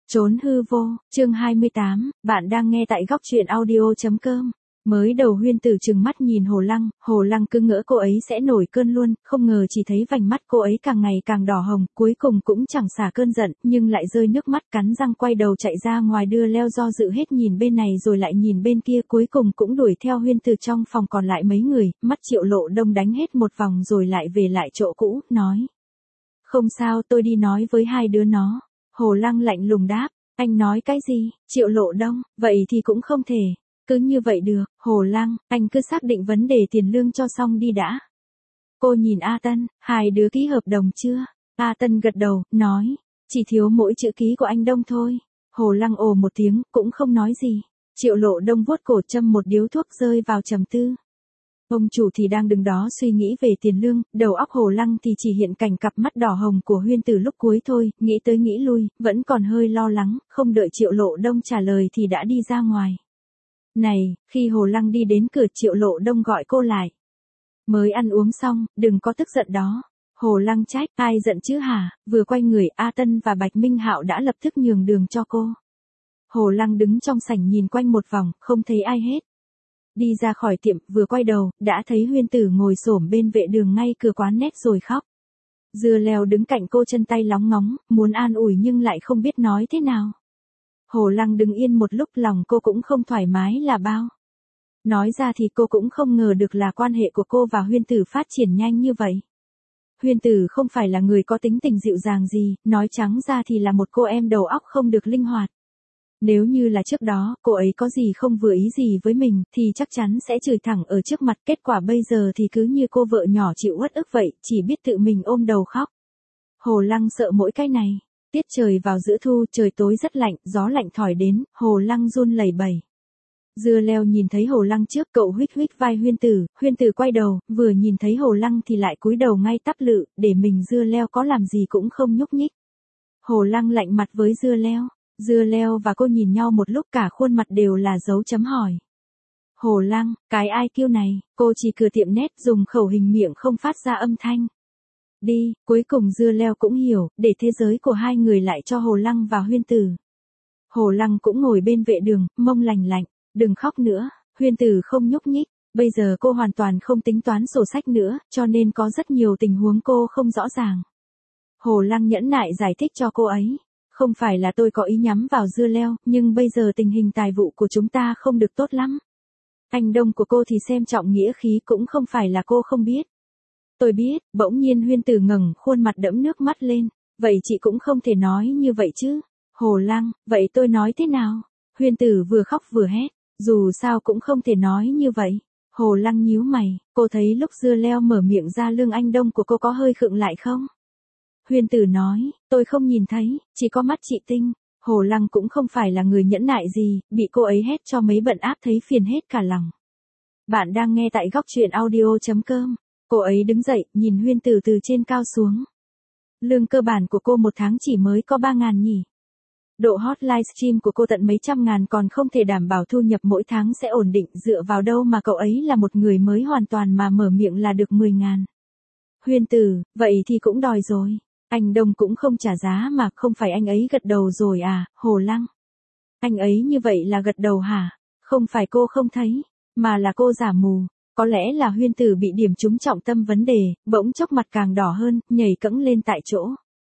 Trốn hư vô, chương 28, bạn đang nghe tại góc truyện audio.com. Mới đầu Huyên Tử trừng mắt nhìn Hồ Lăng cứ ngỡ cô ấy sẽ nổi cơn luôn, không ngờ chỉ thấy vành mắt cô ấy càng ngày càng đỏ hồng, cuối cùng cũng chẳng xả cơn giận, nhưng lại rơi nước mắt, cắn răng quay đầu chạy ra ngoài, đưa leo do dự hết nhìn bên này rồi lại nhìn bên kia, cuối cùng cũng đuổi theo Huyên Tử. Trong phòng còn lại mấy người, mắt Triệu Lộ Đông đánh hết một vòng rồi lại về lại chỗ cũ, nói: "Không sao, tôi đi nói với hai đứa nó." Hồ Lăng lạnh lùng đáp: "Anh nói cái gì?" Triệu Lộ Đông: "Vậy thì cũng không thể. Cứ như vậy được, Hồ Lăng, anh cứ xác định vấn đề tiền lương cho xong đi đã." Cô nhìn A Tân: "Hai đứa ký hợp đồng chưa?" A Tân gật đầu, nói: "Chỉ thiếu mỗi chữ ký của anh Đông thôi." Hồ Lăng ồ một tiếng, cũng không nói gì. Triệu Lộ Đông vuốt cổ châm một điếu thuốc, rơi vào trầm tư. Ông chủ thì đang đứng đó suy nghĩ về tiền lương, đầu óc Hồ Lăng thì chỉ hiện cảnh cặp mắt đỏ hồng của Huyên Tử lúc cuối thôi, nghĩ tới nghĩ lui, vẫn còn hơi lo lắng, không đợi Triệu Lộ Đông trả lời thì đã đi ra ngoài. "Này," khi Hồ Lăng đi đến cửa, Triệu Lộ Đông gọi cô lại. "Mới ăn uống xong, đừng có tức giận đó." Hồ Lăng trách: "Ai giận chứ hả?" Vừa quay người, A Tân và Bạch Minh Hạo đã lập tức nhường đường cho cô. Hồ Lăng đứng trong sảnh nhìn quanh một vòng, không thấy ai hết. Đi ra khỏi tiệm, vừa quay đầu, đã thấy Huyên Tử ngồi xổm bên vệ đường ngay cửa quán nét rồi khóc. Dưa Leo đứng cạnh cô, chân tay lóng ngóng, muốn an ủi nhưng lại không biết nói thế nào. Hồ Lăng đứng yên một lúc, lòng cô cũng không thoải mái là bao. Nói ra thì cô cũng không ngờ được là quan hệ của cô và Huyên Tử phát triển nhanh như vậy. Huyên Tử không phải là người có tính tình dịu dàng gì, nói trắng ra thì là một cô em đầu óc không được linh hoạt. Nếu như là trước đó, cô ấy có gì không vừa ý gì với mình, thì chắc chắn sẽ chửi thẳng ở trước mặt. Kết quả bây giờ thì cứ như cô vợ nhỏ chịu uất ức vậy, chỉ biết tự mình ôm đầu khóc. Hồ Lăng sợ mỗi cái này. Tiết trời vào giữa thu, trời tối rất lạnh, gió lạnh thổi đến, Hồ Lăng run lẩy bẩy. Dưa Leo nhìn thấy Hồ Lăng trước, cậu huých huých vai Huyên Tử quay đầu, vừa nhìn thấy Hồ Lăng thì lại cúi đầu ngay tắp lự, để mình. Dưa Leo có làm gì cũng không nhúc nhích. Hồ Lăng lạnh mặt với Dưa Leo. Dưa Leo và cô nhìn nhau một lúc, cả khuôn mặt đều là dấu chấm hỏi. Hồ Lăng, cái ai kêu này, cô chỉ cửa tiệm nét, dùng khẩu hình miệng không phát ra âm thanh. Đi, cuối cùng Dưa Leo cũng hiểu, để thế giới của hai người lại cho Hồ Lăng và Huyên Tử. Hồ Lăng cũng ngồi bên vệ đường, mông lành lạnh, đừng khóc nữa. Huyên Tử không nhúc nhích, bây giờ cô hoàn toàn không tính toán sổ sách nữa, cho nên có rất nhiều tình huống cô không rõ ràng. Hồ Lăng nhẫn nại giải thích cho cô ấy. Không phải là tôi có ý nhắm vào Dưa Leo, nhưng bây giờ tình hình tài vụ của chúng ta không được tốt lắm. Anh Đông của cô thì xem trọng nghĩa khí, cũng không phải là cô không biết. Tôi biết. Bỗng nhiên Huyên Tử ngẩng khuôn mặt đẫm nước mắt lên. Vậy chị cũng không thể nói như vậy chứ. Hồ Lăng, vậy tôi nói thế nào? Huyên Tử vừa khóc vừa hét. Dù sao cũng không thể nói như vậy. Hồ Lăng nhíu mày, cô thấy lúc Dưa Leo mở miệng ra lương anh Đông của cô có hơi khựng lại không? Huyên Tử nói, tôi không nhìn thấy, chỉ có mắt chị tinh. Hồ Lăng cũng không phải là người nhẫn nại gì, bị cô ấy hét cho mấy bận áp thấy phiền hết cả lòng. Bạn đang nghe tại góc truyện audio.com. Cô ấy đứng dậy, nhìn Huyên Tử từ trên cao xuống. Lương cơ bản của cô một tháng chỉ mới có 3.000 nhỉ. Độ hot livestream của cô tận mấy trăm ngàn, còn không thể đảm bảo thu nhập mỗi tháng sẽ ổn định, dựa vào đâu mà cậu ấy là một người mới hoàn toàn mà mở miệng là được 10.000. Huyên Tử, vậy thì cũng đòi rồi. Anh Đông cũng không trả giá mà, không phải anh ấy gật đầu rồi à? Hồ Lăng, anh ấy như vậy là gật đầu hả? Không phải cô không thấy, mà là cô giả mù. Có lẽ là Huyên Tử bị điểm trúng trọng tâm vấn đề, bỗng chốc mặt càng đỏ hơn, nhảy cẫng lên tại chỗ.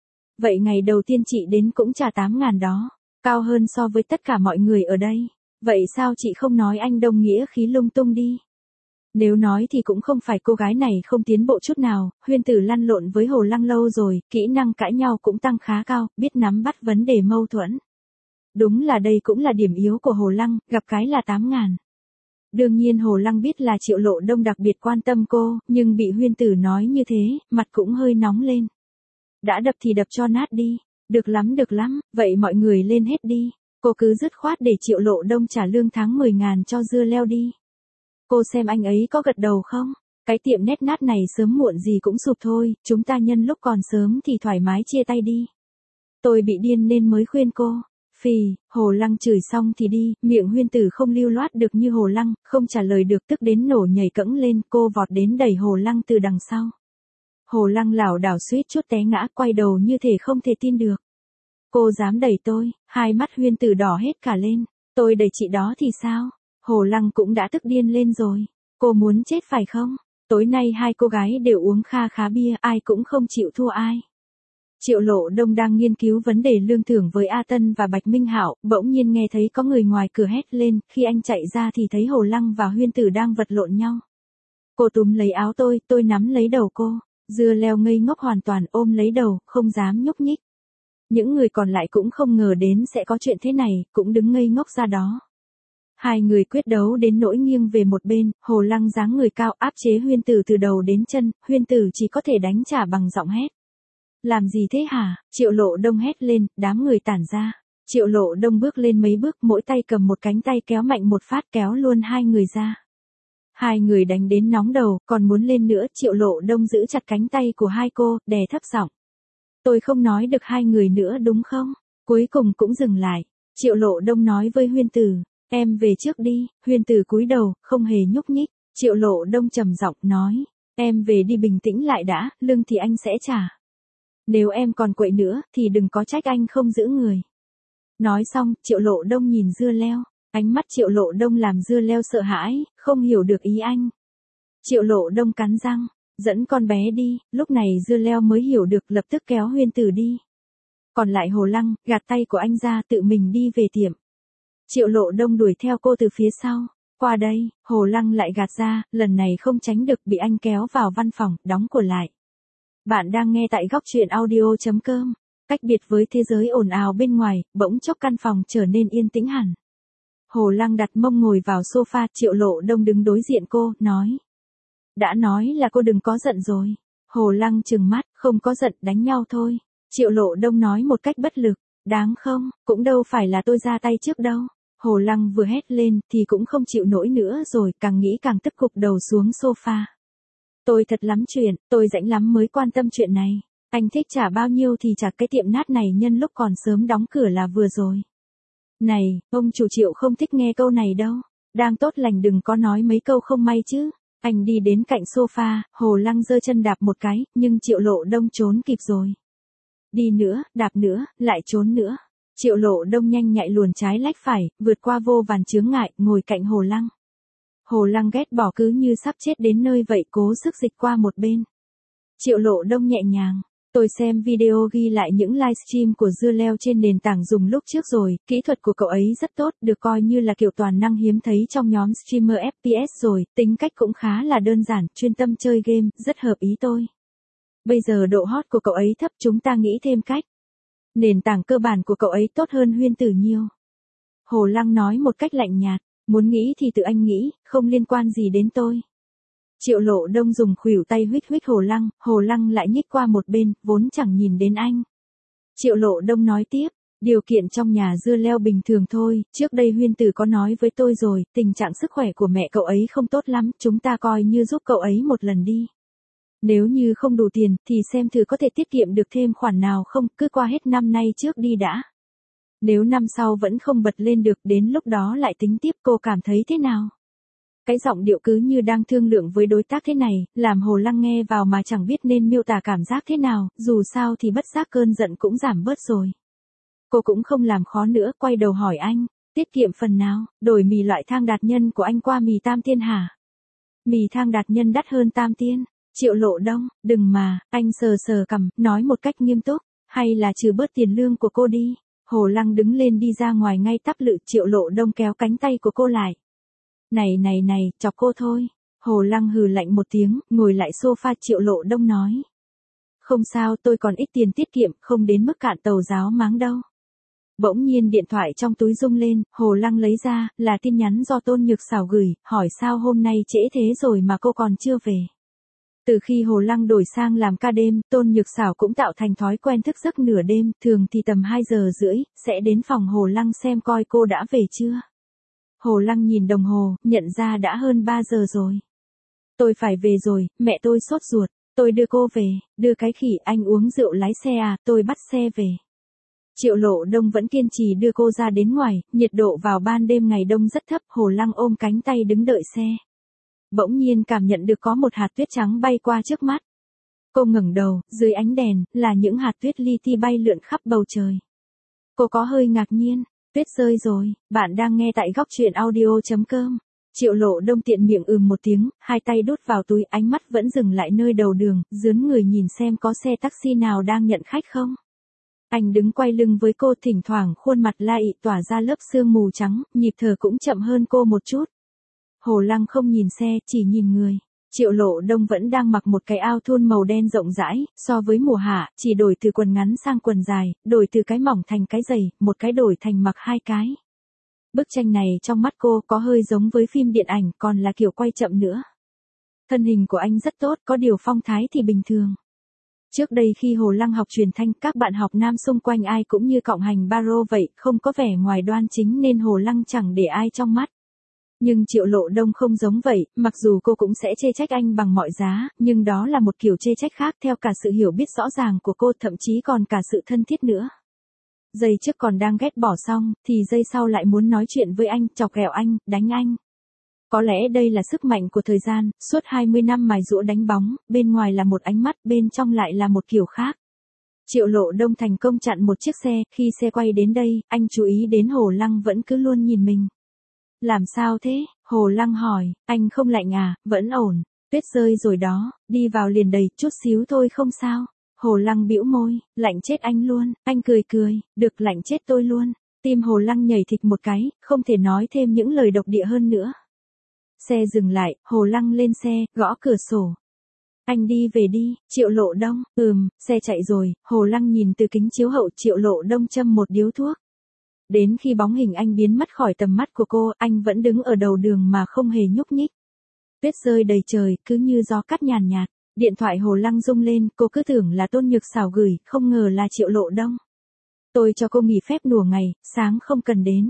Vậy ngày đầu tiên chị đến cũng trả 8.000 đó, cao hơn so với tất cả mọi người ở đây. Vậy sao chị không nói anh Đông nghĩa khí lung tung đi? Nếu nói thì cũng không phải cô gái này không tiến bộ chút nào, Huyên Tử lăn lộn với Hồ Lăng lâu rồi, kỹ năng cãi nhau cũng tăng khá cao, biết nắm bắt vấn đề mâu thuẫn. Đúng là đây cũng là điểm yếu của Hồ Lăng, gặp cái là 8.000. Đương nhiên Hồ Lăng biết là Triệu Lộ Đông đặc biệt quan tâm cô, nhưng bị Huyên Tử nói như thế, mặt cũng hơi nóng lên. Đã đập thì đập cho nát đi. Được lắm, vậy mọi người lên hết đi. Cô cứ dứt khoát để Triệu Lộ Đông trả lương tháng 10.000 cho Dưa Leo đi. Cô xem anh ấy có gật đầu không? Cái tiệm nét nát này sớm muộn gì cũng sụp thôi, chúng ta nhân lúc còn sớm thì thoải mái chia tay đi. Tôi bị điên nên mới khuyên cô. Phì, Hồ Lăng chửi xong thì đi, miệng Huyên Tử không lưu loát được như Hồ Lăng, không trả lời được, tức đến nổ nhảy cẫng lên, cô vọt đến đẩy Hồ Lăng từ đằng sau. Hồ Lăng lảo đảo suýt chút té ngã, quay đầu như thể không thể tin được. Cô dám đẩy tôi, hai mắt Huyên Tử đỏ hết cả lên. Tôi đẩy chị đó thì sao? Hồ Lăng cũng đã tức điên lên rồi. Cô muốn chết phải không? Tối nay hai cô gái đều uống kha khá bia, ai cũng không chịu thua ai. Triệu Lộ Đông đang nghiên cứu vấn đề lương thưởng với A Tân và Bạch Minh Hạo, bỗng nhiên nghe thấy có người ngoài cửa hét lên, khi anh chạy ra thì thấy Hồ Lăng và Huyên Tử đang vật lộn nhau. Cô túm lấy áo tôi nắm lấy đầu cô. Dưa leo ngây ngốc hoàn toàn ôm lấy đầu, không dám nhúc nhích. Những người còn lại cũng không ngờ đến sẽ có chuyện thế này, cũng đứng ngây ngốc ra đó. Hai người quyết đấu đến nỗi nghiêng về một bên, Hồ Lăng dáng người cao áp chế Huyên Tử từ đầu đến chân, Huyên Tử chỉ có thể đánh trả bằng giọng hét. Làm gì thế hả? Triệu Lộ Đông hét lên, đám người tản ra. Triệu Lộ Đông bước lên mấy bước, mỗi tay cầm một cánh tay kéo mạnh một phát kéo luôn hai người ra. Hai người đánh đến nóng đầu, còn muốn lên nữa, Triệu Lộ Đông giữ chặt cánh tay của hai cô, đè thấp giọng. Tôi không nói được hai người nữa đúng không? Cuối cùng cũng dừng lại. Triệu Lộ Đông nói với Huyên Tử, em về trước đi. Huyên Tử cúi đầu, không hề nhúc nhích. Triệu Lộ Đông trầm giọng nói, em về đi, bình tĩnh lại đã, lương thì anh sẽ trả. Nếu em còn quậy nữa, thì đừng có trách anh không giữ người. Nói xong, Triệu Lộ Đông nhìn Dưa Leo. Ánh mắt Triệu Lộ Đông làm Dưa Leo sợ hãi, không hiểu được ý anh. Triệu Lộ Đông cắn răng, dẫn con bé đi. Lúc này Dưa Leo mới hiểu được, lập tức kéo Huyên Tử đi. Còn lại Hồ Lăng, gạt tay của anh ra, tự mình đi về tiệm. Triệu Lộ Đông đuổi theo cô từ phía sau. Qua đây, Hồ Lăng lại gạt ra, lần này không tránh được, bị anh kéo vào văn phòng, đóng cửa lại. Bạn đang nghe tại góc truyện audio.com. Cách biệt với thế giới ồn ào bên ngoài, bỗng chốc căn phòng trở nên yên tĩnh hẳn. Hồ Lăng đặt mông ngồi vào sofa, Triệu Lộ Đông đứng đối diện cô, nói. Đã nói là cô đừng có giận rồi. Hồ Lăng trừng mắt, không có giận, đánh nhau thôi. Triệu Lộ Đông nói một cách bất lực, đáng không, cũng đâu phải là tôi ra tay trước đâu. Hồ Lăng vừa hét lên thì cũng không chịu nổi nữa rồi, càng nghĩ càng tức, gục đầu xuống sofa. Tôi thật lắm chuyện, tôi rảnh lắm mới quan tâm chuyện này. Anh thích trả bao nhiêu thì trả, cái tiệm nát này nhân lúc còn sớm đóng cửa là vừa rồi. Này, ông chủ Triệu không thích nghe câu này đâu. Đang tốt lành đừng có nói mấy câu không may chứ. Anh đi đến cạnh sofa, Hồ Lăng giơ chân đạp một cái, nhưng Triệu Lộ Đông trốn kịp rồi. Đi nữa, đạp nữa, lại trốn nữa. Triệu Lộ Đông nhanh nhạy luồn trái lách phải, vượt qua vô vàn chướng ngại, ngồi cạnh Hồ Lăng. Hồ Lăng ghét bỏ cứ như sắp chết đến nơi vậy, cố sức dịch qua một bên. Triệu Lộ Đông nhẹ nhàng. Tôi xem video ghi lại những livestream của Dưa Leo trên nền tảng dùng lúc trước rồi, kỹ thuật của cậu ấy rất tốt, được coi như là kiểu toàn năng hiếm thấy trong nhóm streamer FPS rồi, tính cách cũng khá là đơn giản, chuyên tâm chơi game, rất hợp ý tôi. Bây giờ độ hot của cậu ấy thấp, chúng ta nghĩ thêm cách. Nền tảng cơ bản của cậu ấy tốt hơn Huyên Tử nhiều. Hồ Lăng nói một cách lạnh nhạt, muốn nghĩ thì tự anh nghĩ, không liên quan gì đến tôi. Triệu Lộ Đông dùng khuỷu tay huých huých Hồ Lăng lại nhích qua một bên, vốn chẳng nhìn đến anh. Triệu Lộ Đông nói tiếp, điều kiện trong nhà Dưa Leo bình thường thôi, trước đây Huyên Tử có nói với tôi rồi, tình trạng sức khỏe của mẹ cậu ấy không tốt lắm, chúng ta coi như giúp cậu ấy một lần đi. Nếu như không đủ tiền, thì xem thử có thể tiết kiệm được thêm khoản nào không, cứ qua hết năm nay trước đi đã. Nếu năm sau vẫn không bật lên được, đến lúc đó lại tính tiếp, cô cảm thấy thế nào? Cái giọng điệu cứ như đang thương lượng với đối tác thế này, làm Hồ Lăng nghe vào mà chẳng biết nên miêu tả cảm giác thế nào, dù sao thì bất giác cơn giận cũng giảm bớt rồi. Cô cũng không làm khó nữa, quay đầu hỏi anh, tiết kiệm phần nào, đổi mì loại thang đạt nhân của anh qua mì tam tiên hả? Mì thang đạt nhân đắt hơn tam tiên. Triệu Lộ Đông, đừng mà, anh sờ sờ cằm, nói một cách nghiêm túc, hay là trừ bớt tiền lương của cô đi. Hồ Lăng đứng lên đi ra ngoài ngay tắp lự, Triệu Lộ Đông kéo cánh tay của cô lại. Này, chọc cô thôi. Hồ Lăng hừ lạnh một tiếng, ngồi lại sofa. Triệu Lộ Đông nói. Không sao, tôi còn ít tiền tiết kiệm, không đến mức cạn tàu giáo máng đâu. Bỗng nhiên điện thoại trong túi rung lên, Hồ Lăng lấy ra, là tin nhắn do Tôn Nhược Sảo gửi, hỏi sao hôm nay trễ thế rồi mà cô còn chưa về. Từ khi Hồ Lăng đổi sang làm ca đêm, Tôn Nhược Sảo cũng tạo thành thói quen thức giấc nửa đêm, thường thì tầm 2 giờ rưỡi, sẽ đến phòng Hồ Lăng xem coi cô đã về chưa. Hồ Lăng nhìn đồng hồ, nhận ra đã hơn 3 giờ rồi. Tôi phải về rồi, mẹ tôi sốt ruột, tôi đưa cô về, đưa cái khỉ, anh uống rượu lái xe à, tôi bắt xe về. Triệu Lộ Đông vẫn kiên trì đưa cô ra đến ngoài, nhiệt độ vào ban đêm ngày đông rất thấp, Hồ Lăng ôm cánh tay đứng đợi xe. Bỗng nhiên cảm nhận được có một hạt tuyết trắng bay qua trước mắt. Cô ngẩng đầu, dưới ánh đèn, là những hạt tuyết li ti bay lượn khắp bầu trời. Cô có hơi ngạc nhiên. Tuyết rơi rồi, bạn đang nghe tại góc truyện audio.com. Triệu Lộ Đông tiện miệng một tiếng, hai tay đút vào túi, ánh mắt vẫn dừng lại nơi đầu đường, dướn người nhìn xem có xe taxi nào đang nhận khách không. Anh đứng quay lưng với cô, thỉnh thoảng khuôn mặt la ị tỏa ra lớp sương mù trắng, nhịp thở cũng chậm hơn cô một chút. Hồ Lăng không nhìn xe, chỉ nhìn người. Triệu Lộ Đông vẫn đang mặc một cái áo thun màu đen rộng rãi, so với mùa hạ, chỉ đổi từ quần ngắn sang quần dài, đổi từ cái mỏng thành cái dày, một cái đổi thành mặc hai cái. Bức tranh này trong mắt cô có hơi giống với phim điện ảnh, còn là kiểu quay chậm nữa. Thân hình của anh rất tốt, có điều phong thái thì bình thường. Trước đây khi Hồ Lăng học truyền thanh, các bạn học nam xung quanh ai cũng như cọng hành baro vậy, không có vẻ ngoài đoan chính nên Hồ Lăng chẳng để ai trong mắt. Nhưng Triệu Lộ Đông không giống vậy, mặc dù cô cũng sẽ chê trách anh bằng mọi giá, nhưng đó là một kiểu chê trách khác theo cả sự hiểu biết rõ ràng của cô, thậm chí còn cả sự thân thiết nữa. Giây trước còn đang ghét bỏ xong, thì giây sau lại muốn nói chuyện với anh, chọc ghẹo anh, đánh anh. Có lẽ đây là sức mạnh của thời gian, suốt 20 năm mài giũa đánh bóng, bên ngoài là một ánh mắt, bên trong lại là một kiểu khác. Triệu Lộ Đông thành công chặn một chiếc xe, khi xe quay đến đây, anh chú ý đến Hồ Lăng vẫn cứ luôn nhìn mình. Làm sao thế? Hồ Lăng hỏi, anh không lạnh à, vẫn ổn, tuyết rơi rồi đó, đi vào liền đầy, chút xíu thôi không sao. Hồ Lăng bĩu môi, lạnh chết anh luôn, anh cười cười, được lạnh chết tôi luôn. Tim Hồ Lăng nhảy thịch một cái, không thể nói thêm những lời độc địa hơn nữa. Xe dừng lại, Hồ Lăng lên xe, gõ cửa sổ. Anh đi về đi, Triệu Lộ Đông, xe chạy rồi, Hồ Lăng nhìn từ kính chiếu hậu, Triệu Lộ Đông châm một điếu thuốc. Đến khi bóng hình anh biến mất khỏi tầm mắt của cô, anh vẫn đứng ở đầu đường mà không hề nhúc nhích. Tuyết rơi đầy trời, cứ như gió cắt nhàn nhạt. Điện thoại Hồ Lăng rung lên, cô cứ tưởng là Tôn Nhược Sảo gửi, không ngờ là Triệu Lộ Đông. Tôi cho cô nghỉ phép nửa ngày, sáng không cần đến.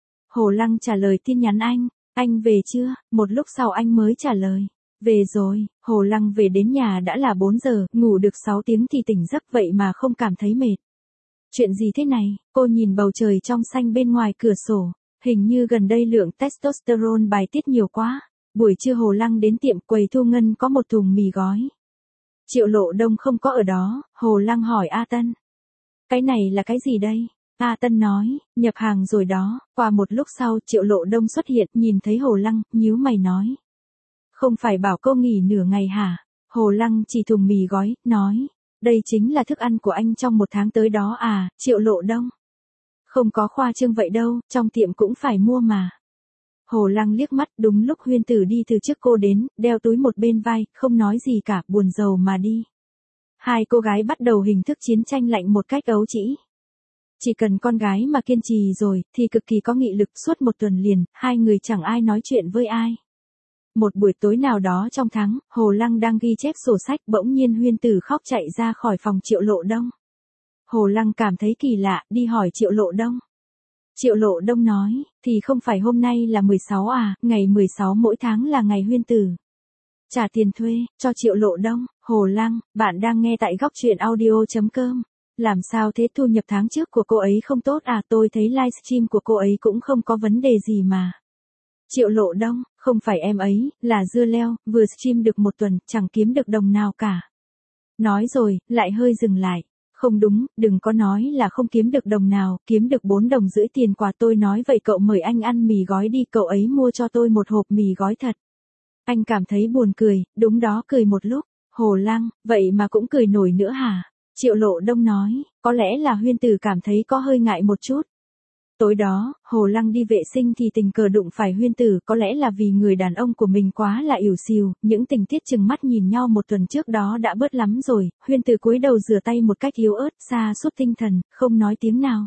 Hồ Lăng trả lời tin nhắn anh về chưa? Một lúc sau anh mới trả lời. Về rồi, Hồ Lăng về đến nhà đã là 4 giờ, ngủ được 6 tiếng thì tỉnh giấc vậy mà không cảm thấy mệt. Chuyện gì thế này? Cô nhìn bầu trời trong xanh bên ngoài cửa sổ, hình như gần đây lượng testosterone bài tiết nhiều quá. Buổi trưa Hồ Lăng đến tiệm quầy thu ngân có một thùng mì gói. Triệu Lộ Đông không có ở đó, Hồ Lăng hỏi A Tân. Cái này là cái gì đây? A Tân nói, nhập hàng rồi đó. Qua một lúc sau Triệu Lộ Đông xuất hiện, nhìn thấy Hồ Lăng, nhíu mày nói. Không phải bảo cô nghỉ nửa ngày hả? Hồ Lăng chỉ thùng mì gói, nói. Đây chính là thức ăn của anh trong một tháng tới đó à, Triệu Lộ Đông. Không có khoa trương vậy đâu, trong tiệm cũng phải mua mà. Hồ Lăng liếc mắt, đúng lúc Huyên Tử đi từ trước cô đến, đeo túi một bên vai, không nói gì cả, buồn rầu mà đi. Hai cô gái bắt đầu hình thức chiến tranh lạnh một cách ấu trĩ. Chỉ cần con gái mà kiên trì rồi, thì cực kỳ có nghị lực, suốt một tuần liền, hai người chẳng ai nói chuyện với ai. Một buổi tối nào đó trong tháng, Hồ Lăng đang ghi chép sổ sách, bỗng nhiên Huyên Tử khóc chạy ra khỏi phòng Triệu Lộ Đông. Hồ Lăng cảm thấy kỳ lạ, đi hỏi Triệu Lộ Đông. Triệu Lộ Đông nói, thì không phải hôm nay là 16 à, ngày 16 mỗi tháng là ngày Huyên Tử. Trả tiền thuê, cho Triệu Lộ Đông. Hồ Lăng, bạn đang nghe tại góc truyện audio.com. Làm sao thế, thu nhập tháng trước của cô ấy không tốt à, tôi thấy livestream của cô ấy cũng không có vấn đề gì mà. Triệu Lộ Đông, không phải em ấy, là dưa leo, vừa stream được một tuần, chẳng kiếm được đồng nào cả. Nói rồi, lại hơi dừng lại. Không đúng, đừng có nói là không kiếm được đồng nào, kiếm được 4 đồng rưỡi tiền quà, tôi nói vậy cậu mời anh ăn mì gói đi, cậu ấy mua cho tôi một hộp mì gói thật. Anh cảm thấy buồn cười, đúng đó, cười một lúc. Hồ Lăng, vậy mà cũng cười nổi nữa hả? Triệu Lộ Đông nói, có lẽ là Huyên Tử cảm thấy có hơi ngại một chút. Tối đó, Hồ Lăng đi vệ sinh thì tình cờ đụng phải Huyên Tử, có lẽ là vì người đàn ông của mình quá là ỉu xìu, những tình tiết chừng mắt nhìn nhau một tuần trước đó đã bớt lắm rồi. Huyên Tử cúi đầu rửa tay một cách yếu ớt, sa sút tinh thần, không nói tiếng nào.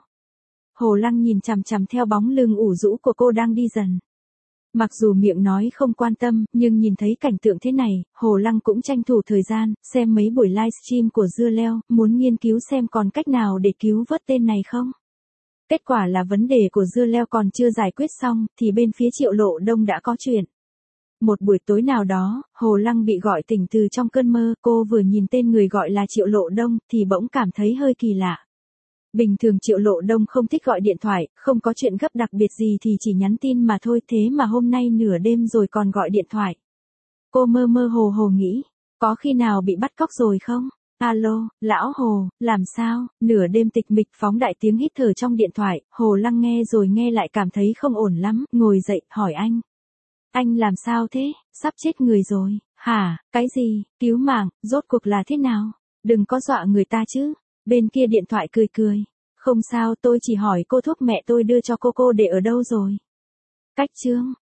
Hồ Lăng nhìn chằm chằm theo bóng lưng ủ rũ của cô đang đi dần. Mặc dù miệng nói không quan tâm, nhưng nhìn thấy cảnh tượng thế này, Hồ Lăng cũng tranh thủ thời gian, xem mấy buổi livestream của dưa leo, muốn nghiên cứu xem còn cách nào để cứu vớt tên này không. Kết quả là vấn đề của dưa leo còn chưa giải quyết xong, thì bên phía Triệu Lộ Đông đã có chuyện. Một buổi tối nào đó, Hồ Lăng bị gọi tỉnh từ trong cơn mơ, cô vừa nhìn tên người gọi là Triệu Lộ Đông, thì bỗng cảm thấy hơi kỳ lạ. Bình thường Triệu Lộ Đông không thích gọi điện thoại, không có chuyện gấp đặc biệt gì thì chỉ nhắn tin mà thôi, thế mà hôm nay nửa đêm rồi còn gọi điện thoại. Cô mơ mơ hồ hồ nghĩ, có khi nào bị bắt cóc rồi không? Alo, lão Hồ, làm sao? Nửa đêm tịch mịch phóng đại tiếng hít thở trong điện thoại, Hồ Lăng nghe rồi nghe lại cảm thấy không ổn lắm, ngồi dậy, hỏi anh. Anh làm sao thế? Sắp chết người rồi. Hả, cái gì? Cứu mạng, rốt cuộc là thế nào? Đừng có dọa người ta chứ. Bên kia điện thoại cười cười. Không sao, tôi chỉ hỏi cô thuốc mẹ tôi đưa cho cô để ở đâu rồi? Cách Trương.